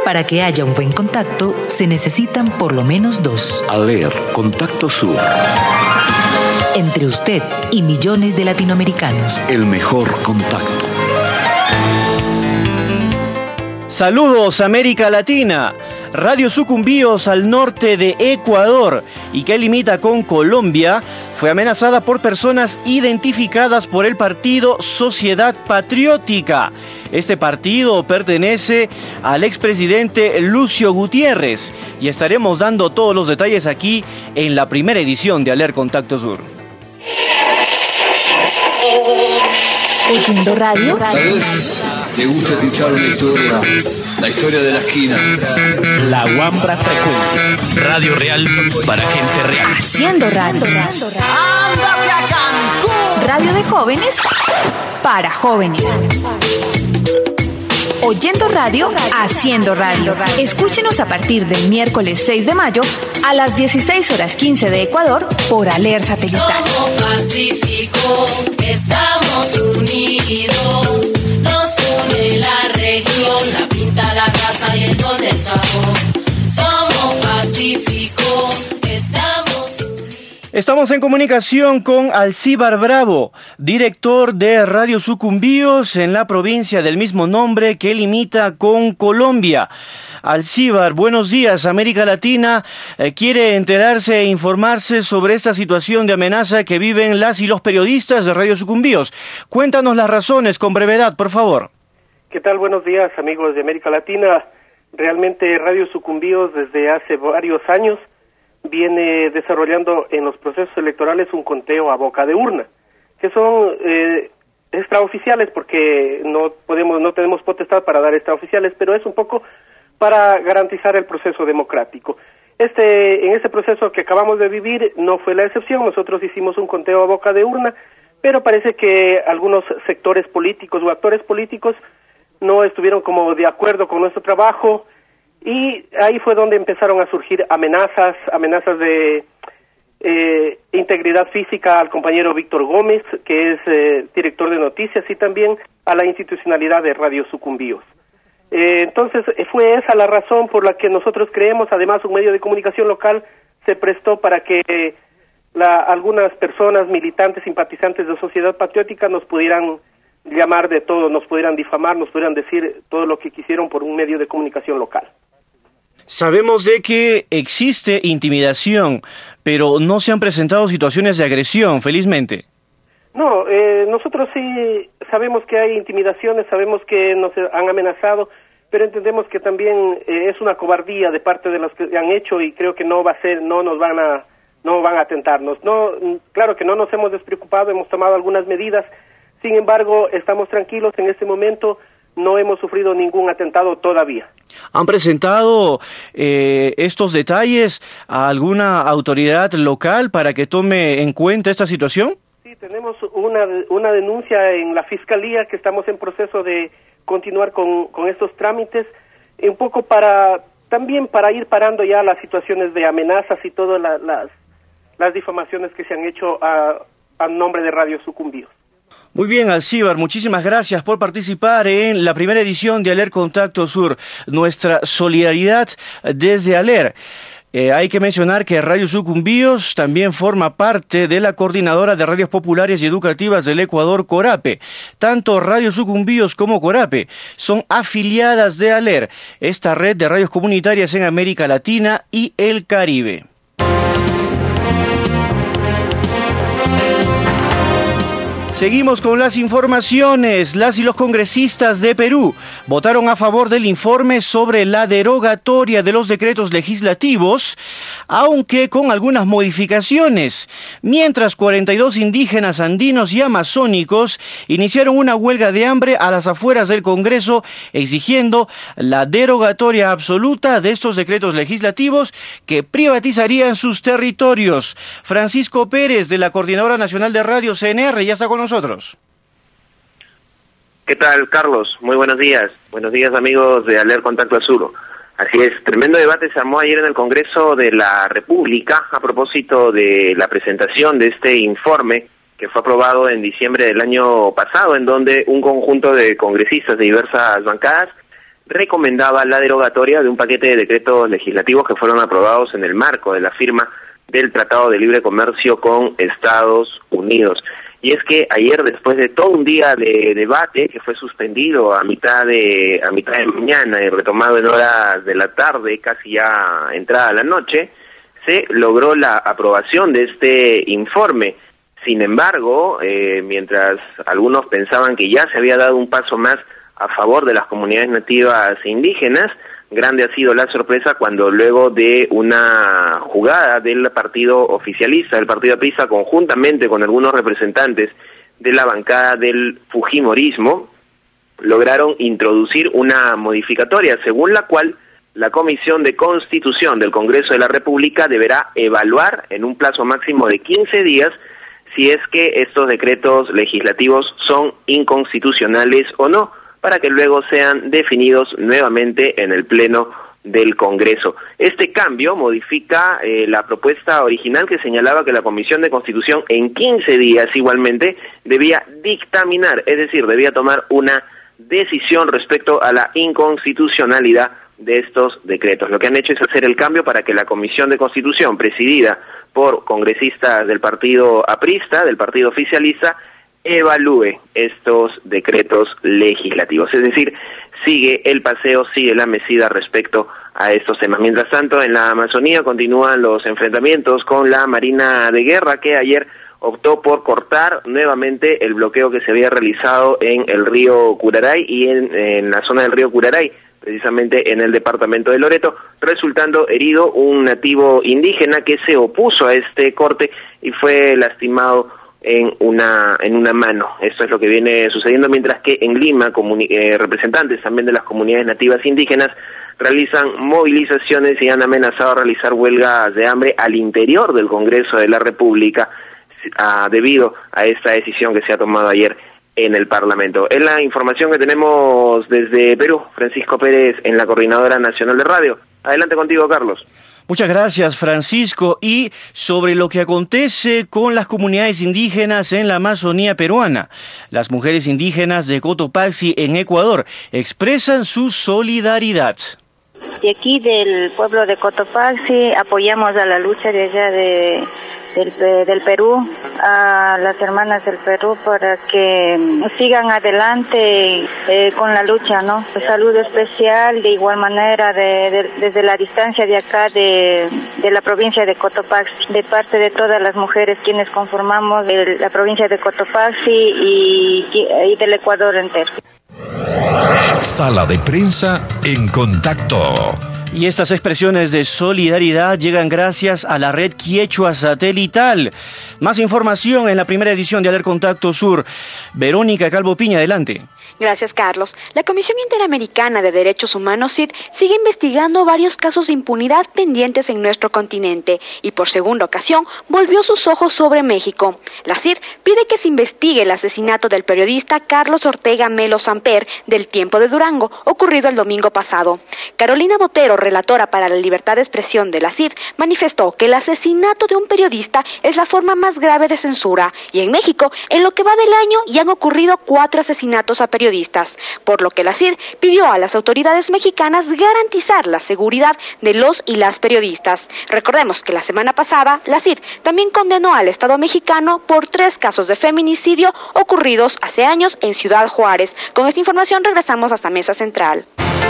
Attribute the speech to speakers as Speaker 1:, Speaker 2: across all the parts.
Speaker 1: Para que haya un buen contacto, se necesitan por lo menos dos.
Speaker 2: ALER, Contacto Sur.
Speaker 1: Entre usted y millones de latinoamericanos.
Speaker 2: El mejor contacto.
Speaker 3: Saludos, América Latina. Radio Sucumbíos, al norte de Ecuador y que limita con Colombia, fue amenazada por personas identificadas por el partido Sociedad Patriótica. Este partido pertenece al expresidente Lucio Gutiérrez y estaremos dando todos los detalles aquí en la primera edición de ALER Contacto Sur.
Speaker 1: ¿Oyendo radio?
Speaker 4: Tal vez te gusta escuchar una historia, la historia de la esquina.
Speaker 5: La Wambra Frecuencia, radio real para gente real.
Speaker 1: Haciendo radio.
Speaker 6: ¡Ándate a Cancún!
Speaker 1: Radio de jóvenes para jóvenes. Oyendo radio, haciendo radio. Escúchenos a partir del miércoles 6 de mayo a las 16:15 de Ecuador por ALER Satelital.
Speaker 7: Somos Pacífico, estamos unidos, nos une la región, la pinta, la raza y el don del sabor. Somos Pacífico, estamos unidos.
Speaker 3: Estamos en comunicación con Alcíbar Bravo, director de Radio Sucumbíos en la provincia del mismo nombre que limita con Colombia. Alcíbar, buenos días. América Latina quiere enterarse e informarse sobre esta situación de amenaza que viven las y los periodistas de Radio Sucumbíos. Cuéntanos las razones con brevedad, por favor.
Speaker 8: ¿Qué tal? Buenos días, amigos de América Latina. Realmente Radio Sucumbíos desde hace varios años viene desarrollando en los procesos electorales un conteo a boca de urna, que son extraoficiales porque no tenemos potestad para dar extraoficiales, pero es un poco para garantizar el proceso democrático. En este proceso que acabamos de vivir no fue la excepción. Nosotros hicimos un conteo a boca de urna, pero parece que algunos sectores políticos o actores políticos no estuvieron como de acuerdo con nuestro trabajo, y ahí fue donde empezaron a surgir amenazas de integridad física al compañero Víctor Gómez, que es director de noticias, y también a la institucionalidad de Radio Sucumbíos. Entonces fue esa la razón por la que nosotros creemos, además un medio de comunicación local se prestó para que algunas personas, militantes, simpatizantes de Sociedad Patriótica nos pudieran llamar de todo, nos pudieran difamar, nos pudieran decir todo lo que quisieron por un medio de comunicación local.
Speaker 3: Sabemos de que existe intimidación, pero no se han presentado situaciones de agresión, felizmente.
Speaker 8: No, nosotros sí sabemos que hay intimidaciones, sabemos que nos han amenazado, pero entendemos que también es una cobardía de parte de los que han hecho, y creo que no van a atentarnos. No, claro que no nos hemos despreocupado, hemos tomado algunas medidas. Sin embargo, estamos tranquilos en este momento, no hemos sufrido ningún atentado todavía.
Speaker 3: ¿Han presentado estos detalles a alguna autoridad local para que tome en cuenta esta situación?
Speaker 8: Sí, tenemos una denuncia en la Fiscalía que estamos en proceso de continuar con estos trámites, un poco también para ir parando ya las situaciones de amenazas y todas las difamaciones que se han hecho a nombre de Radio Sucumbíos.
Speaker 3: Muy bien, Alcíbar, muchísimas gracias por participar en la primera edición de ALER Contacto Sur. Nuestra solidaridad desde ALER. Hay que mencionar que Radio Sucumbíos también forma parte de la Coordinadora de Radios Populares y Educativas del Ecuador, CORAPE. Tanto Radio Sucumbíos como CORAPE son afiliadas de ALER, esta red de radios comunitarias en América Latina y el Caribe. Seguimos con las informaciones. Las y los congresistas de Perú votaron a favor del informe sobre la derogatoria de los decretos legislativos, aunque con algunas modificaciones, mientras 42 indígenas andinos y amazónicos iniciaron una huelga de hambre a las afueras del Congreso exigiendo la derogatoria absoluta de estos decretos legislativos que privatizarían sus territorios. Francisco Pérez, de la Coordinadora Nacional de Radio CNR, ya está con nosotros.
Speaker 9: ¿Qué tal, Carlos? Muy buenos días. Buenos días, amigos de ALER Contacto Sur. Así es, tremendo debate se armó ayer en el Congreso de la República a propósito de la presentación de este informe que fue aprobado en diciembre del año pasado, en donde un conjunto de congresistas de diversas bancadas recomendaba la derogatoria de un paquete de decretos legislativos que fueron aprobados en el marco de la firma del Tratado de Libre Comercio con Estados Unidos. Y es que ayer, después de todo un día de debate que fue suspendido a mitad de mañana y retomado en horas de la tarde, casi ya entrada la noche, se logró la aprobación de este informe. Sin embargo, mientras algunos pensaban que ya se había dado un paso más a favor de las comunidades nativas e indígenas, grande ha sido la sorpresa cuando luego de una jugada del partido oficialista, del partido aprista, conjuntamente con algunos representantes de la bancada del fujimorismo, lograron introducir una modificatoria según la cual la Comisión de Constitución del Congreso de la República deberá evaluar en un plazo máximo de 15 días si es que estos decretos legislativos son inconstitucionales o no, para que luego sean definidos nuevamente en el Pleno del Congreso. Este cambio modifica la propuesta original que señalaba que la Comisión de Constitución en 15 días igualmente debía dictaminar, es decir, debía tomar una decisión respecto a la inconstitucionalidad de estos decretos. Lo que han hecho es hacer el cambio para que la Comisión de Constitución, presidida por congresistas del partido aprista, del partido oficialista, evalúe estos decretos legislativos, es decir, sigue el paseo, sigue la mesida respecto a estos temas. Mientras tanto, en la Amazonía continúan los enfrentamientos con la Marina de Guerra, que ayer optó por cortar nuevamente el bloqueo que se había realizado en el río Curaray y en la zona del río Curaray, precisamente en el departamento de Loreto, resultando herido un nativo indígena que se opuso a este corte y fue lastimado en una mano. Esto es lo que viene sucediendo, mientras que en Lima representantes también de las comunidades nativas indígenas realizan movilizaciones y han amenazado a realizar huelgas de hambre al interior del Congreso de la República debido a esta decisión que se ha tomado ayer en el Parlamento. Es la información que tenemos desde Perú. Francisco Pérez en la Coordinadora Nacional de Radio. Adelante contigo, Carlos.
Speaker 3: Muchas gracias, Francisco. Y sobre lo que acontece con las comunidades indígenas en la Amazonía peruana, las mujeres indígenas de Cotopaxi en Ecuador expresan su solidaridad.
Speaker 10: De aquí del pueblo de Cotopaxi apoyamos a la lucha de allá del Perú, a las hermanas del Perú para que sigan adelante con la lucha, ¿no? Un saludo especial de igual manera desde la distancia de acá de la provincia de Cotopaxi, de parte de todas las mujeres quienes conformamos la provincia de Cotopaxi y del Ecuador entero.
Speaker 11: Sala de prensa en contacto.
Speaker 3: Y estas expresiones de solidaridad llegan gracias a la red Quiechua Satelital. Más información en la primera edición de Aler Contacto Sur. Verónica Calvo Piña, adelante.
Speaker 12: Gracias, Carlos. La Comisión Interamericana de Derechos Humanos, CID, sigue investigando varios casos de impunidad pendientes en nuestro continente y por segunda ocasión volvió sus ojos sobre México. La CID pide que se investigue el asesinato del periodista Carlos Ortega Melo Samper del Tiempo de Durango, ocurrido el domingo pasado. Carolina Botero, relatora para la libertad de expresión de la CID, manifestó que el asesinato de un periodista es la forma más grave de censura y en México, en lo que va del año, ya han ocurrido 4 asesinatos a periodistas, por lo que la CID pidió a las autoridades mexicanas garantizar la seguridad de los y las periodistas. Recordemos que la semana pasada la CID también condenó al Estado mexicano por 3 casos de feminicidio ocurridos hace años en Ciudad Juárez. Con esta información regresamos hasta Mesa Central.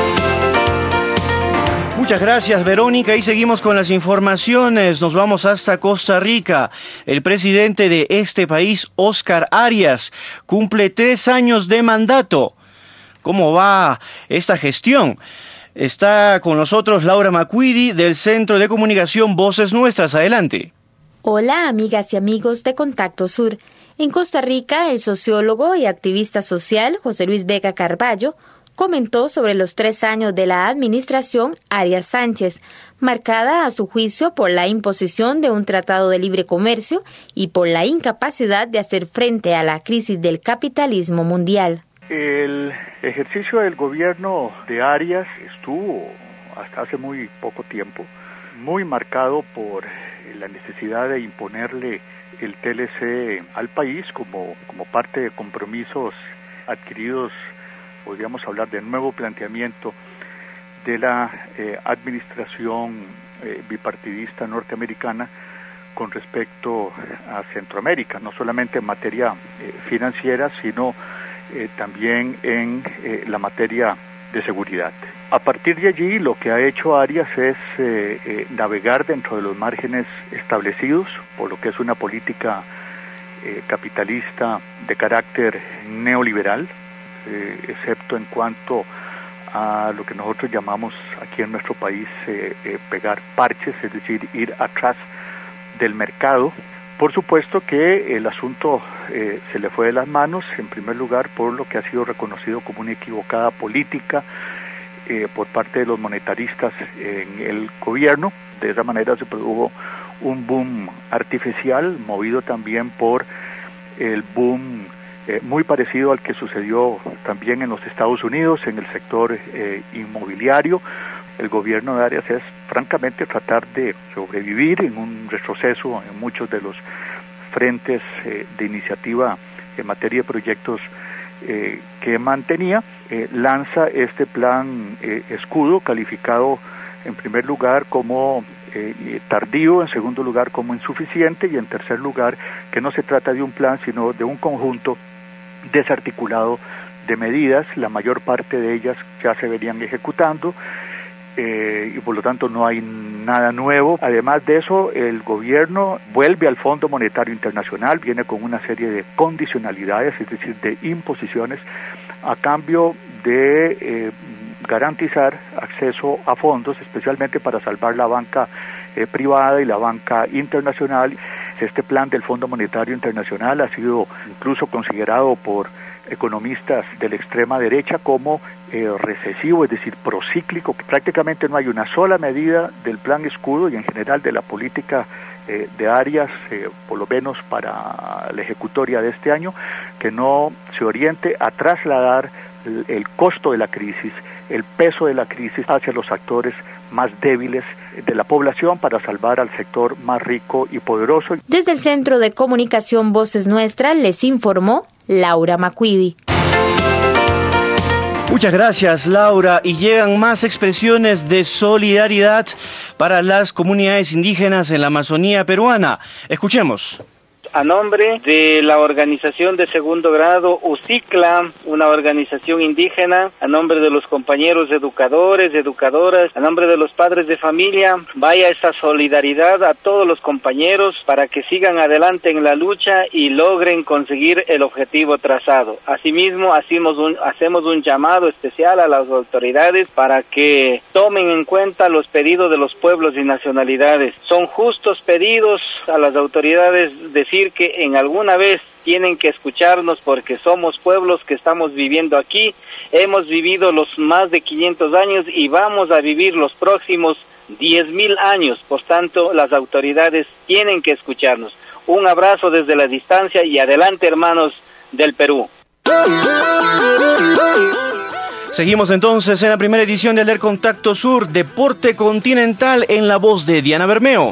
Speaker 3: Muchas gracias, Verónica, y seguimos con las informaciones. Nos vamos hasta Costa Rica. El presidente de este país, Óscar Arias, cumple 3 años de mandato. ¿Cómo va esta gestión? Está con nosotros Laura Macuidi del Centro de Comunicación Voces Nuestras. Adelante.
Speaker 13: Hola, amigas y amigos de Contacto Sur. En Costa Rica, el sociólogo y activista social José Luis Vega Carballo comentó sobre los 3 años de la administración Arias Sánchez, marcada a su juicio por la imposición de un tratado de libre comercio y por la incapacidad de hacer frente a la crisis del capitalismo mundial.
Speaker 14: El ejercicio del gobierno de Arias estuvo, hasta hace muy poco tiempo, muy marcado por la necesidad de imponerle el TLC al país como parte de compromisos adquiridos podríamos hablar de nuevo planteamiento de la administración bipartidista norteamericana con respecto a Centroamérica, no solamente en materia financiera, sino también en la materia de seguridad. A partir de allí, lo que ha hecho Arias es navegar dentro de los márgenes establecidos, por lo que es una política capitalista de carácter neoliberal, excepto en cuanto a lo que nosotros llamamos aquí en nuestro país pegar parches, es decir, ir atrás del mercado. Por supuesto que el asunto se le fue de las manos, en primer lugar por lo que ha sido reconocido como una equivocada política por parte de los monetaristas en el gobierno. De esa manera se produjo un boom artificial, movido también por el boom muy parecido al que sucedió también en los Estados Unidos, en el sector inmobiliario. El gobierno de Arias es francamente tratar de sobrevivir en un retroceso en muchos de los frentes de iniciativa en materia de proyectos que mantenía. Lanza este plan escudo, calificado en primer lugar como tardío, en segundo lugar como insuficiente y en tercer lugar que no se trata de un plan sino de un conjunto desarticulado de medidas, la mayor parte de ellas ya se venían ejecutando y por lo tanto no hay nada nuevo. Además de eso, el gobierno vuelve al Fondo Monetario Internacional, viene con una serie de condicionalidades, es decir, de imposiciones a cambio de garantizar acceso a fondos, especialmente para salvar la banca privada y la banca internacional. Este plan del Fondo Monetario Internacional ha sido incluso considerado por economistas de la extrema derecha como recesivo, es decir, procíclico, que prácticamente no hay una sola medida del plan escudo y en general de la política de Arias, por lo menos para la ejecutoria de este año, que no se oriente a trasladar el costo de la crisis, el peso de la crisis hacia los actores más débiles de la población para salvar al sector más rico y poderoso.
Speaker 13: Desde el Centro de Comunicación Voces Nuestra les informó Laura Macuidi.
Speaker 3: Muchas gracias, Laura. Y llegan más expresiones de solidaridad para las comunidades indígenas en la Amazonía peruana. Escuchemos.
Speaker 15: A nombre de la organización de segundo grado UCICLA, una organización indígena, a nombre de los compañeros educadores, educadoras, a nombre de los padres de familia, vaya esta solidaridad a todos los compañeros para que sigan adelante en la lucha y logren conseguir el objetivo trazado. Asimismo, hacemos un llamado especial a las autoridades para que tomen en cuenta los pedidos de los pueblos y nacionalidades. Son justos pedidos a las autoridades decir que en alguna vez tienen que escucharnos porque somos pueblos que estamos viviendo aquí, hemos vivido los más de 500 años y vamos a vivir los próximos 10.000 años, por tanto las autoridades tienen que escucharnos. Un abrazo desde la distancia y adelante, hermanos del Perú.
Speaker 3: Seguimos entonces en la primera edición de Aler Contacto Sur, Deporte Continental, en la voz de Diana Bermeo.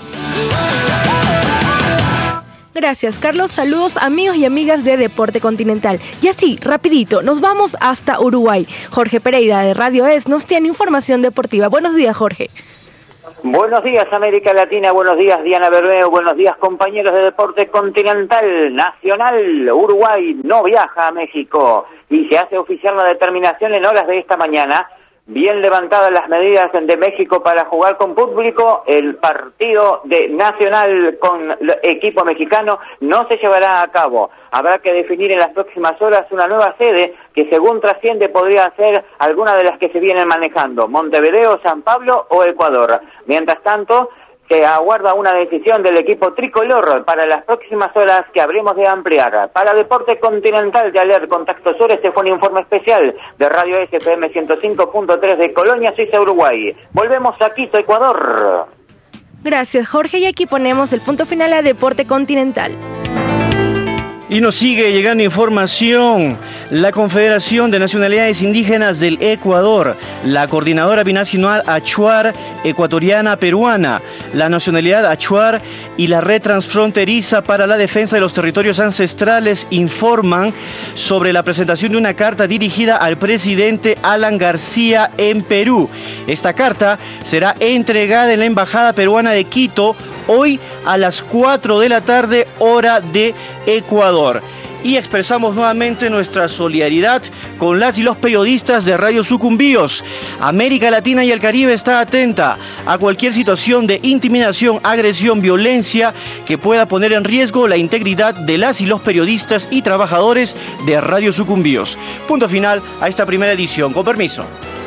Speaker 16: Gracias, Carlos. Saludos, amigos y amigas de Deporte Continental. Y así, rapidito, nos vamos hasta Uruguay. Jorge Pereira de Radio ES nos tiene información deportiva. Buenos días, Jorge.
Speaker 17: Buenos días, América Latina. Buenos días, Diana Bermeo. Buenos días, compañeros de Deporte Continental. Nacional, Uruguay no viaja a México y se hace oficial la determinación en horas de esta mañana. Bien levantadas las medidas de México para jugar con público, el partido de Nacional con el equipo mexicano no se llevará a cabo. Habrá que definir en las próximas horas una nueva sede que, según trasciende, podría ser alguna de las que se vienen manejando, Montevideo, San Pablo o Ecuador. Mientras tanto, se aguarda una decisión del equipo tricolor para las próximas horas que habremos de ampliar. Para Deporte Continental de Aler Contacto Sur, este fue un informe especial de Radio SPM 105.3 de Colonia, Suiza, Uruguay. Volvemos a Quito, Ecuador.
Speaker 16: Gracias, Jorge, y aquí ponemos el punto final a Deporte Continental.
Speaker 3: Y nos sigue llegando información. La Confederación de Nacionalidades Indígenas del Ecuador, la Coordinadora Binacional Achuar Ecuatoriana Peruana, la Nacionalidad Achuar y la Red Transfronteriza para la Defensa de los Territorios Ancestrales informan sobre la presentación de una carta dirigida al presidente Alan García en Perú. Esta carta será entregada en la Embajada Peruana de Quito hoy a las 4 de la tarde, hora de Ecuador. Y expresamos nuevamente nuestra solidaridad con las y los periodistas de Radio Sucumbíos. América Latina y el Caribe está atenta a cualquier situación de intimidación, agresión, violencia que pueda poner en riesgo la integridad de las y los periodistas y trabajadores de Radio Sucumbíos. Punto final a esta primera edición. Con permiso.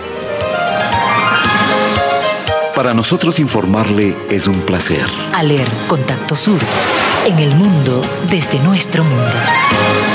Speaker 2: Para nosotros informarle es un placer.
Speaker 18: ALER Contacto Sur, en el mundo desde nuestro mundo.